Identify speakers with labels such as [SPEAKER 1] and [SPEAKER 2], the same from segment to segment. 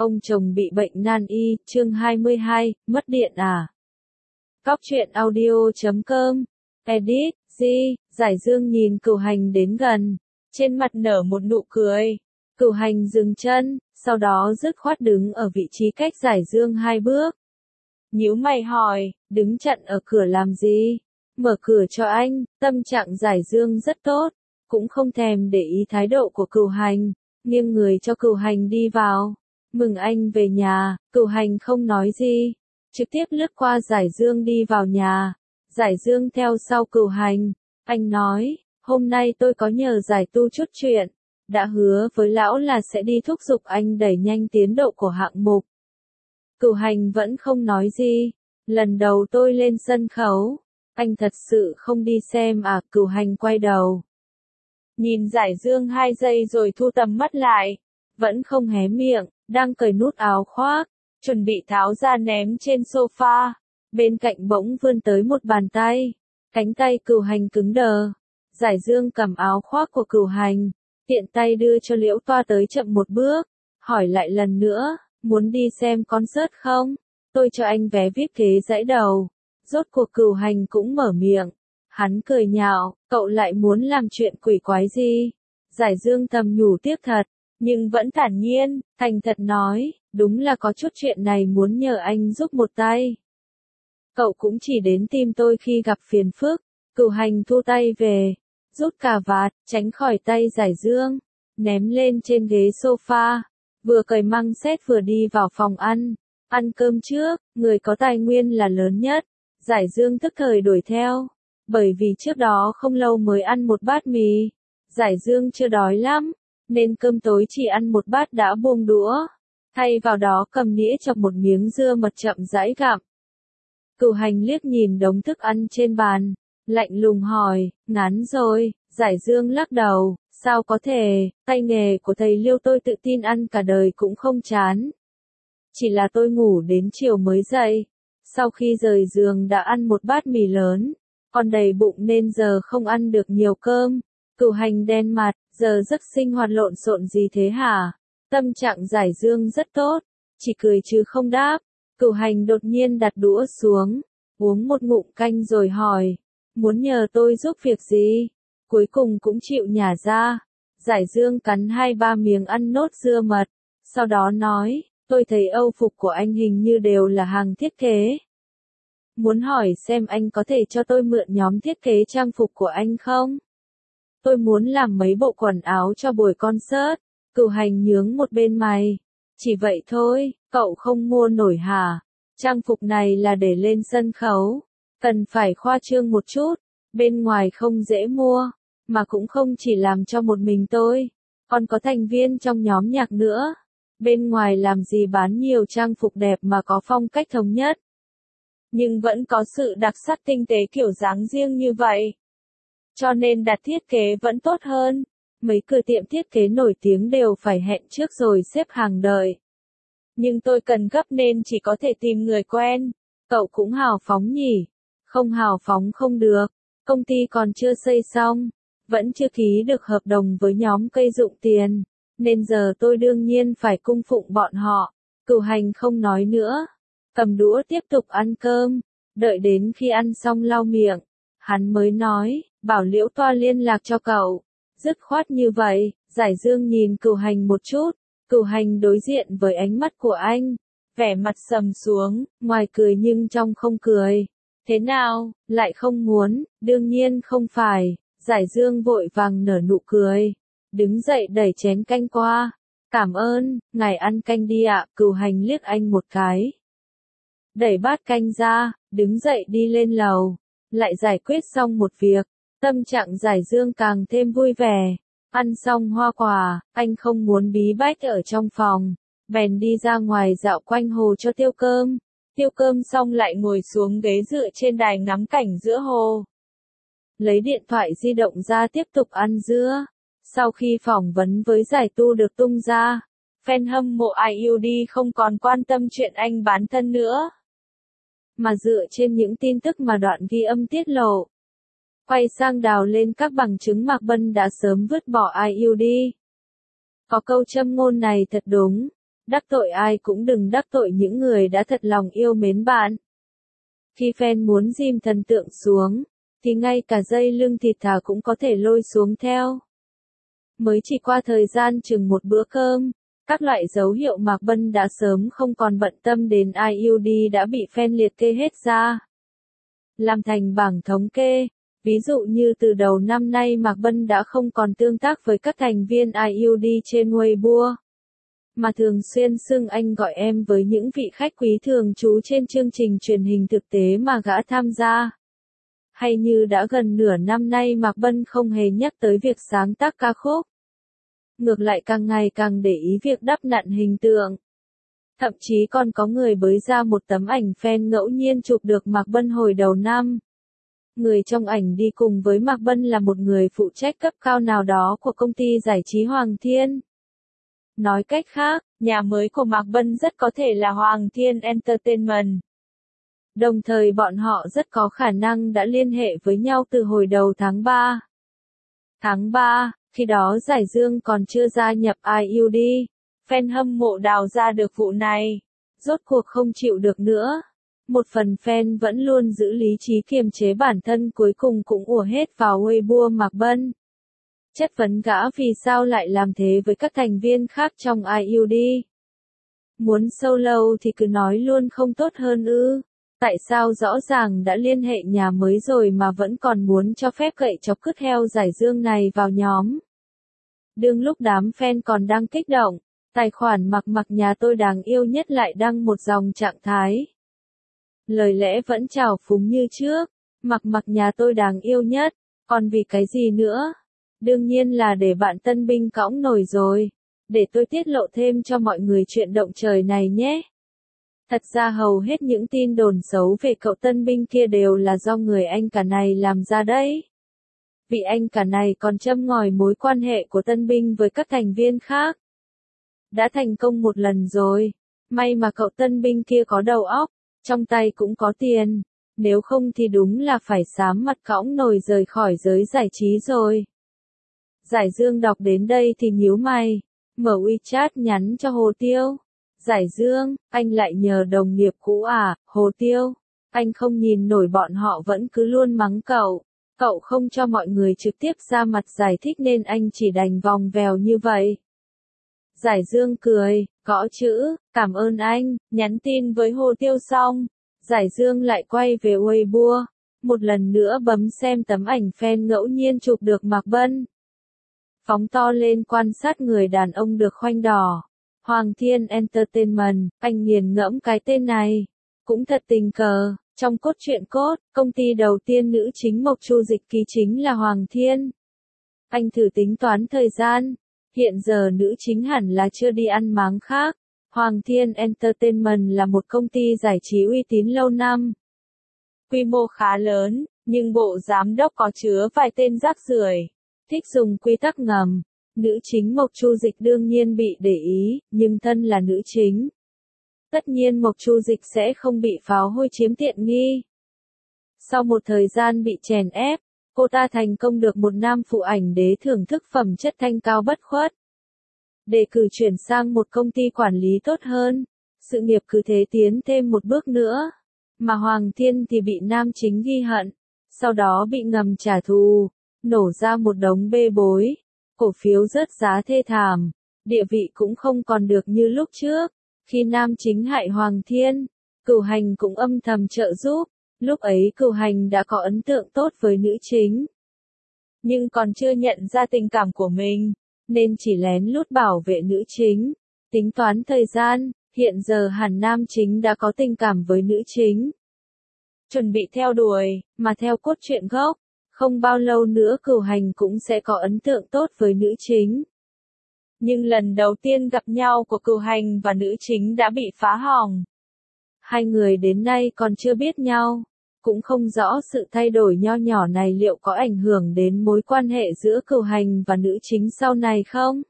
[SPEAKER 1] Ông chồng bị bệnh nan y, chương 22, mất điện à? Cóc truyện audio.com, edit, G, Giải Dương nhìn Cửu Hành đến gần, trên mặt nở một nụ cười. Cửu Hành dừng chân, sau đó dứt khoát đứng ở vị trí cách Giải Dương 2 bước. Nhíu mày hỏi, đứng chặn ở cửa làm gì? Mở cửa cho anh. Tâm trạng Giải Dương rất tốt, cũng không thèm để ý thái độ của Cửu Hành, nghiêng người cho Cửu Hành đi vào. Mừng anh về nhà. Cửu Hành không nói gì, trực tiếp lướt qua Giải Dương đi vào nhà. Giải Dương theo sau Cửu Hành. Anh nói, hôm nay tôi có nhờ Giải Tu chút chuyện, đã hứa với lão là sẽ đi thúc giục anh đẩy nhanh tiến độ của hạng mục. Cửu Hành vẫn không nói gì. Lần đầu tôi lên sân khấu, anh thật sự không đi xem à? Cửu Hành quay đầu, nhìn Giải Dương 2 giây rồi thu tầm mắt lại, vẫn không hé miệng, đang cởi nút áo khoác, chuẩn bị tháo ra ném trên sofa. Bên cạnh bỗng vươn tới một bàn tay, cánh tay Cửu Hành cứng đờ. Giải Dương cầm áo khoác của Cửu Hành, tiện tay đưa cho Liễu Toa tới chậm một bước, hỏi lại lần nữa, muốn đi xem concert không? Tôi cho anh vé VIP kế dãy đầu. Rốt cuộc Cửu Hành cũng mở miệng. Hắn cười nhạo, cậu lại muốn làm chuyện quỷ quái gì? Giải Dương thầm nhủ tiếc thật, nhưng vẫn thản nhiên, thành thật nói, đúng là có chút chuyện này muốn nhờ anh giúp một tay. Cậu cũng chỉ đến tìm tôi khi gặp phiền phức. Cửu Hành thu tay về, rút cà vạt, tránh khỏi tay Giải Dương, ném lên trên ghế sofa, vừa cởi măng xét vừa đi vào phòng ăn. Ăn cơm trước, người có tài nguyên là lớn nhất. Giải Dương tức thời đuổi theo, bởi vì trước đó không lâu mới ăn một bát mì. Giải Dương chưa đói lắm, nên cơm tối chỉ ăn một bát đã buông đũa, thay vào đó cầm nĩa chọc một miếng dưa mật chậm rãi gặm. Cửu Hành liếc nhìn đống thức ăn trên bàn, lạnh lùng hỏi, ngán rồi? Giải Dương lắc đầu, sao có thể, tay nghề của thầy Liêu tôi tự tin ăn cả đời cũng không chán. Chỉ là tôi ngủ đến chiều mới dậy, sau khi rời giường đã ăn một bát mì lớn, còn đầy bụng nên giờ không ăn được nhiều cơm. Cửu Hành đen mặt, giờ giấc sinh hoạt lộn xộn gì thế hả? Tâm trạng Giải Dương rất tốt, chỉ cười chứ không đáp. Cửu Hành đột nhiên đặt đũa xuống, uống một ngụm canh rồi hỏi, muốn nhờ tôi giúp việc gì? Cuối cùng cũng chịu nhả ra. Giải Dương cắn 2-3 miếng ăn nốt dưa mật, sau đó nói, tôi thấy âu phục của anh hình như đều là hàng thiết kế. Muốn hỏi xem anh có thể cho tôi mượn nhóm thiết kế trang phục của anh không? Tôi muốn làm mấy bộ quần áo cho buổi concert. Cửu Hành nhướng một bên mày. Chỉ vậy thôi, cậu không mua nổi hả? Trang phục này là để lên sân khấu, cần phải khoa trương một chút, bên ngoài không dễ mua, mà cũng không chỉ làm cho một mình tôi, còn có thành viên trong nhóm nhạc nữa. Bên ngoài làm gì bán nhiều trang phục đẹp mà có phong cách thống nhất, nhưng vẫn có sự đặc sắc tinh tế kiểu dáng riêng như vậy. Cho nên đặt thiết kế vẫn tốt hơn. Mấy cửa tiệm thiết kế nổi tiếng đều phải hẹn trước rồi xếp hàng đợi. Nhưng tôi cần gấp nên chỉ có thể tìm người quen. Cậu cũng hào phóng nhỉ? Không hào phóng không được. Công ty còn chưa xây xong, vẫn chưa ký được hợp đồng với nhóm cây dụng tiền, nên giờ tôi đương nhiên phải cung phụng bọn họ. Cửu Hành không nói nữa, cầm đũa tiếp tục ăn cơm. Đợi đến khi ăn xong lau miệng, hắn mới nói, bảo Liễu Toa liên lạc cho cậu. Dứt khoát như vậy. Giải Dương nhìn Cửu Hành một chút. Cửu Hành đối diện với ánh mắt của anh, vẻ mặt sầm xuống, ngoài cười nhưng trong không cười. Thế nào, lại không muốn? Đương nhiên không phải. Giải Dương vội vàng nở nụ cười, đứng dậy đẩy chén canh qua. Cảm ơn, ngài ăn canh đi ạ. Cửu Hành liếc anh một cái, đẩy bát canh ra, đứng dậy đi lên lầu, lại giải quyết xong một việc. Tâm trạng Giải Dương càng thêm vui vẻ. Ăn xong hoa quả, anh không muốn bí bách ở trong phòng, bèn đi ra ngoài dạo quanh hồ cho tiêu cơm. Tiêu cơm xong lại ngồi xuống ghế dựa trên đài ngắm cảnh giữa hồ. Lấy điện thoại di động ra tiếp tục ăn dưa. Sau khi phỏng vấn với Giải Tu được tung ra, fan hâm mộ IUD không còn quan tâm chuyện anh bán thân nữa, mà dựa trên những tin tức mà đoạn ghi âm tiết lộ, quay sang đào lên các bằng chứng Mạc Bân đã sớm vứt bỏ IUD. Có câu châm ngôn này thật đúng, Đắc tội ai cũng đừng đắc tội những người đã thật lòng yêu mến bạn. Khi fan muốn ghim thần tượng xuống, thì ngay cả dây lưng thịt thà cũng có thể lôi xuống theo. Mới chỉ qua thời gian chừng một bữa cơm, các loại dấu hiệu Mạc Bân đã sớm không còn bận tâm đến IUD đã bị fan liệt kê hết ra. Làm thành bảng thống kê, ví dụ như từ đầu năm nay Mạc Bân đã không còn tương tác với các thành viên IUD trên Weibo, mà thường xuyên xưng anh gọi em với những vị khách quý thường trú trên chương trình truyền hình thực tế mà gã tham gia. Hay như đã gần nửa năm nay Mạc Bân không hề nhắc tới việc sáng tác ca khúc. Ngược lại càng ngày càng để ý việc đắp nặn hình tượng. Thậm chí còn có người bới ra một tấm ảnh fan ngẫu nhiên chụp được Mạc Bân hồi đầu năm. Người trong ảnh đi cùng với Mạc Bân là một người phụ trách cấp cao nào đó của công ty giải trí Hoàng Thiên. Nói cách khác, nhà mới của Mạc Bân rất có thể là Hoàng Thiên Entertainment. Đồng thời bọn họ rất có khả năng đã liên hệ với nhau từ hồi đầu tháng 3. Tháng 3, khi đó Giải Dương còn chưa gia nhập IUD, fan hâm mộ đào ra được vụ này. Rốt cuộc không chịu được nữa. Một phần fan vẫn luôn giữ lý trí kiềm chế bản thân cuối cùng cũng ùa hết vào Weibo Mạc Bân. Chất vấn gã vì sao lại làm thế với các thành viên khác trong IUD. Muốn solo thì cứ nói luôn không tốt hơn ư. Tại sao rõ ràng đã liên hệ nhà mới rồi mà vẫn còn muốn cho phép gậy chọc cứt heo Giải Dương này vào nhóm. Đương lúc đám fan còn đang kích động, tài khoản Mặc nhà tôi đáng yêu nhất lại đăng một dòng trạng thái. Lời lẽ vẫn trào phúng như trước, Mặc nhà tôi đáng yêu nhất, còn vì cái gì nữa? Đương nhiên là để bạn Tân Binh cõng nổi rồi. Để tôi tiết lộ thêm cho mọi người chuyện động trời này nhé. Thật ra hầu hết những tin đồn xấu về cậu Tân Binh kia đều là do người anh cả này làm ra đấy. Vị anh cả này còn châm ngòi mối quan hệ của Tân Binh với các thành viên khác. Đã thành công một lần rồi. May mà cậu Tân Binh kia có đầu óc, trong tay cũng có tiền. Nếu không thì đúng là phải xám mặt cõng nổi rời khỏi giới giải trí rồi. Giải Dương đọc đến đây thì nhíu mày, mở WeChat nhắn cho Hồ Tiêu. Giải Dương, anh lại nhờ đồng nghiệp cũ à, Hồ Tiêu. Anh không nhìn nổi bọn họ vẫn cứ luôn mắng cậu. Cậu không cho mọi người trực tiếp ra mặt giải thích nên anh chỉ đành vòng vèo như vậy. Giải Dương cười, gõ chữ, cảm ơn anh, nhắn tin với Hồ Tiêu xong. Giải Dương lại quay về Weibo, một lần nữa bấm xem tấm ảnh fan ngẫu nhiên chụp được Mạc Bân. Phóng to lên quan sát người đàn ông được khoanh đỏ. Hoàng Thiên Entertainment, anh nghiền ngẫm cái tên này. Cũng thật tình cờ, trong cốt truyện cốt, công ty đầu tiên nữ chính Mộc Chu Dịch ký chính là Hoàng Thiên. Anh thử tính toán thời gian, hiện giờ nữ chính hẳn là chưa đi ăn máng khác. Hoàng Thiên Entertainment là một công ty giải trí uy tín lâu năm. Quy mô khá lớn, nhưng bộ giám đốc có chứa vài tên rác rưởi, thích dùng quy tắc ngầm. Nữ chính Mộc Chu Dịch đương nhiên bị để ý, nhưng thân là nữ chính. Tất nhiên Mộc Chu Dịch sẽ không bị pháo hôi chiếm tiện nghi. Sau một thời gian bị chèn ép, cô ta thành công được một nam phụ ảnh đế thưởng thức phẩm chất thanh cao bất khuất. Đề cử chuyển sang một công ty quản lý tốt hơn, sự nghiệp cứ thế tiến thêm một bước nữa. Mà Hoàng Thiên thì bị nam chính ghi hận, sau đó bị ngầm trả thù, nổ ra một đống bê bối. Cổ phiếu rớt giá thê thảm, địa vị cũng không còn được như lúc trước. Khi nam chính hại Hoàng Thiên, Cửu Hành cũng âm thầm trợ giúp. Lúc ấy Cửu Hành đã có ấn tượng tốt với nữ chính, nhưng còn chưa nhận ra tình cảm của mình, nên chỉ lén lút bảo vệ nữ chính. Tính toán thời gian, hiện giờ hẳn nam chính đã có tình cảm với nữ chính. Chuẩn bị theo đuổi, mà theo cốt truyện gốc, không bao lâu nữa Cửu Hành cũng sẽ có ấn tượng tốt với nữ chính. Nhưng lần đầu tiên gặp nhau của Cửu Hành và nữ chính đã bị phá hỏng. Hai người đến nay còn chưa biết nhau, cũng không rõ sự thay đổi nho nhỏ này liệu có ảnh hưởng đến mối quan hệ giữa Cửu Hành và nữ chính sau này không?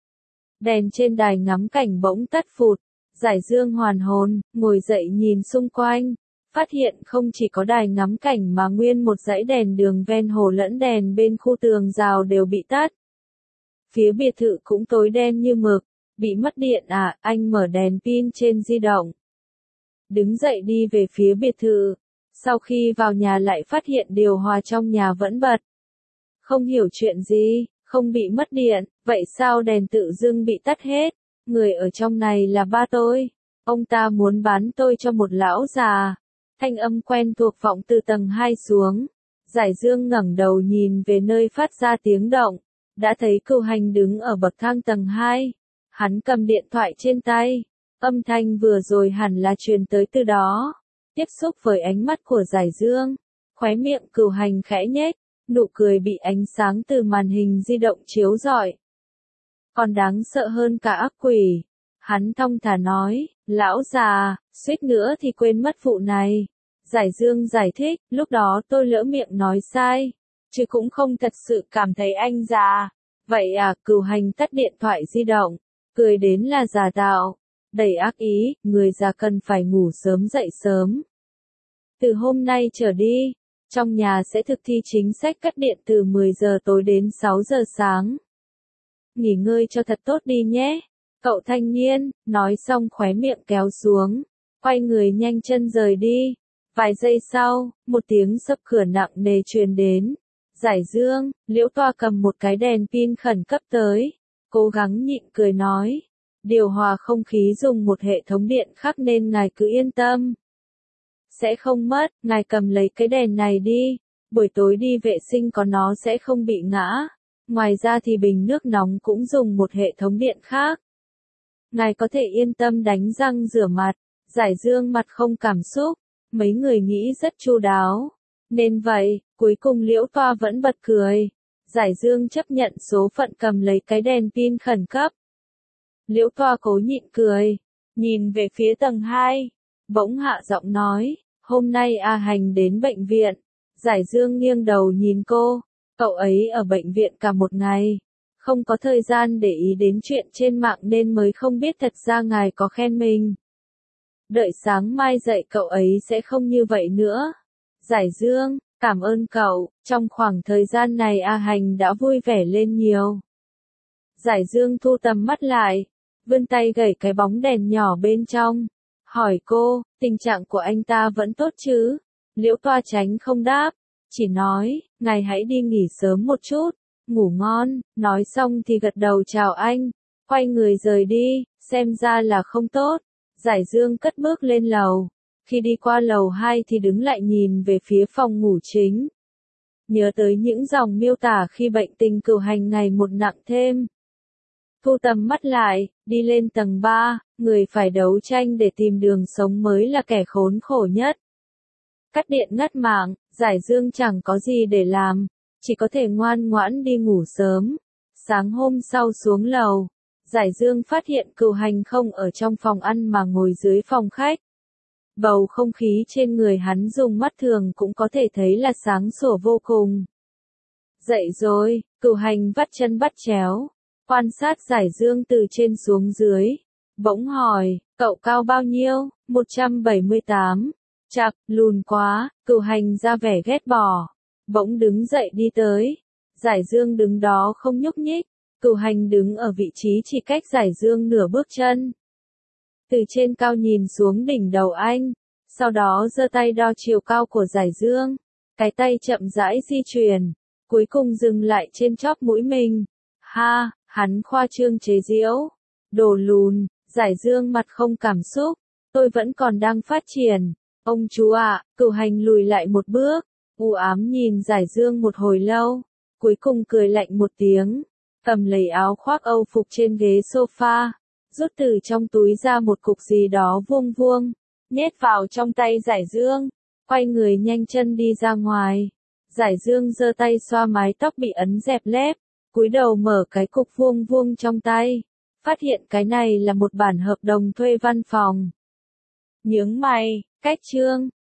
[SPEAKER 1] Đèn trên đài ngắm cảnh bỗng tắt phụt, Giải Dương hoàn hồn, ngồi dậy nhìn xung quanh. Phát hiện không chỉ có đài ngắm cảnh mà nguyên một dãy đèn đường ven hồ lẫn đèn bên khu tường rào đều bị tắt. Phía biệt thự cũng tối đen như mực, Bị mất điện à, anh mở đèn pin trên di động. Đứng dậy đi về phía biệt thự. Sau khi vào nhà lại phát hiện điều hòa trong nhà vẫn bật. Không hiểu chuyện gì, không bị mất điện, vậy sao đèn tự dưng bị tắt hết? Người ở trong này là ba tôi. Ông ta muốn bán tôi cho một lão già. Thanh âm quen thuộc vọng từ tầng 2 xuống. Giải Dương ngẩng đầu nhìn về nơi phát ra tiếng động. Đã thấy Cửu Hành đứng ở bậc thang tầng 2. Hắn cầm điện thoại trên tay. Âm thanh vừa rồi hẳn là truyền tới từ đó. Tiếp xúc với ánh mắt của Giải Dương. Khóe miệng Cửu Hành khẽ nhếch. Nụ cười bị ánh sáng từ màn hình di động chiếu rọi. Còn đáng sợ hơn cả ác quỷ. Hắn thong thả nói, lão già, suýt nữa thì quên mất vụ này. Giải Dương giải thích, lúc đó tôi lỡ miệng nói sai, chứ cũng không thật sự cảm thấy anh già. Vậy à, Cửu Hành tắt điện thoại di động, cười đến là giả tạo, đầy ác ý, người già cần phải ngủ sớm dậy sớm. Từ hôm nay trở đi, trong nhà sẽ thực thi chính sách cắt điện từ 10 giờ tối đến 6 giờ sáng. Nghỉ ngơi cho thật tốt đi nhé. Cậu thanh niên, nói xong khóe miệng kéo xuống, quay người nhanh chân rời đi. Vài giây sau, một tiếng sập cửa nặng nề truyền đến. Giải Dương, Liễu Toa cầm một cái đèn pin khẩn cấp tới, cố gắng nhịn cười nói. Điều hòa không khí dùng một hệ thống điện khác nên ngài cứ yên tâm. Sẽ không mất, ngài cầm lấy cái đèn này đi, buổi tối đi vệ sinh có nó sẽ không bị ngã. Ngoài ra thì bình nước nóng cũng dùng một hệ thống điện khác. Ngài có thể yên tâm đánh răng rửa mặt. Giải Dương mặt không cảm xúc, mấy người nghĩ rất chu đáo. Nên vậy, cuối cùng Liễu Toa vẫn bật cười. Giải Dương chấp nhận số phận cầm lấy cái đèn pin khẩn cấp. Liễu Toa cố nhịn cười, nhìn về phía tầng 2, bỗng hạ giọng nói, hôm nay A Hành đến bệnh viện. Giải Dương nghiêng đầu nhìn cô, cậu ấy ở bệnh viện cả một ngày. Không có thời gian để ý đến chuyện trên mạng nên mới không biết thật ra ngài có khen mình. Đợi sáng mai dậy cậu ấy sẽ không như vậy nữa. Giải Dương, cảm ơn cậu, trong khoảng thời gian này A Hành đã vui vẻ lên nhiều. Giải Dương thu tầm mắt lại, vươn tay gẩy cái bóng đèn nhỏ bên trong. Hỏi cô, tình trạng của anh ta vẫn tốt chứ? Liễu Toa tránh không đáp, chỉ nói, ngài hãy đi nghỉ sớm một chút. Ngủ ngon, nói xong thì gật đầu chào anh, quay người rời đi, xem ra là không tốt. Giải Dương cất bước lên lầu, khi đi qua lầu 2 thì đứng lại nhìn về phía phòng ngủ chính. Nhớ tới những dòng miêu tả khi bệnh tình Cửu Hành ngày một nặng thêm. Thu tầm mắt lại, đi lên tầng 3, người phải đấu tranh để tìm đường sống mới là kẻ khốn khổ nhất. Cắt điện ngắt mạng, Giải Dương chẳng có gì để làm. Chỉ có thể ngoan ngoãn đi ngủ sớm. Sáng hôm sau xuống lầu, Giải Dương phát hiện Cửu Hành không ở trong phòng ăn mà ngồi dưới phòng khách. Bầu không khí trên người hắn dùng mắt thường cũng có thể thấy là sáng sủa vô cùng. Dậy rồi, Cửu Hành vắt chân bắt chéo, quan sát Giải Dương từ trên xuống dưới. Bỗng hỏi, cậu cao bao nhiêu? 178. Chạc, lùn quá, Cửu Hành ra vẻ ghét bỏ. Bỗng đứng dậy đi tới. Giải Dương đứng đó không nhúc nhích. Cửu Hành đứng ở vị trí chỉ cách Giải Dương nửa bước chân. Từ trên cao nhìn xuống đỉnh đầu anh. Sau đó giơ tay đo chiều cao của Giải Dương. Cái tay chậm rãi di chuyển. Cuối cùng dừng lại trên chóp mũi mình. Ha, hắn khoa trương chế giễu. Đồ lùn, Giải Dương mặt không cảm xúc. Tôi vẫn còn đang phát triển. Ông chú ạ, Cửu Hành lùi lại một bước. U ám nhìn Giải Dương một hồi lâu, cuối cùng cười lạnh một tiếng, cầm lấy áo khoác Âu phục trên ghế sofa, rút từ trong túi ra một cục gì đó vuông vuông, nhét vào trong tay Giải Dương, quay người nhanh chân đi ra ngoài. Giải Dương giơ tay xoa mái tóc bị ấn dẹp lép, cúi đầu mở cái cục vuông vuông trong tay, phát hiện cái này là một bản hợp đồng thuê văn phòng. Nhướng mày, cách chương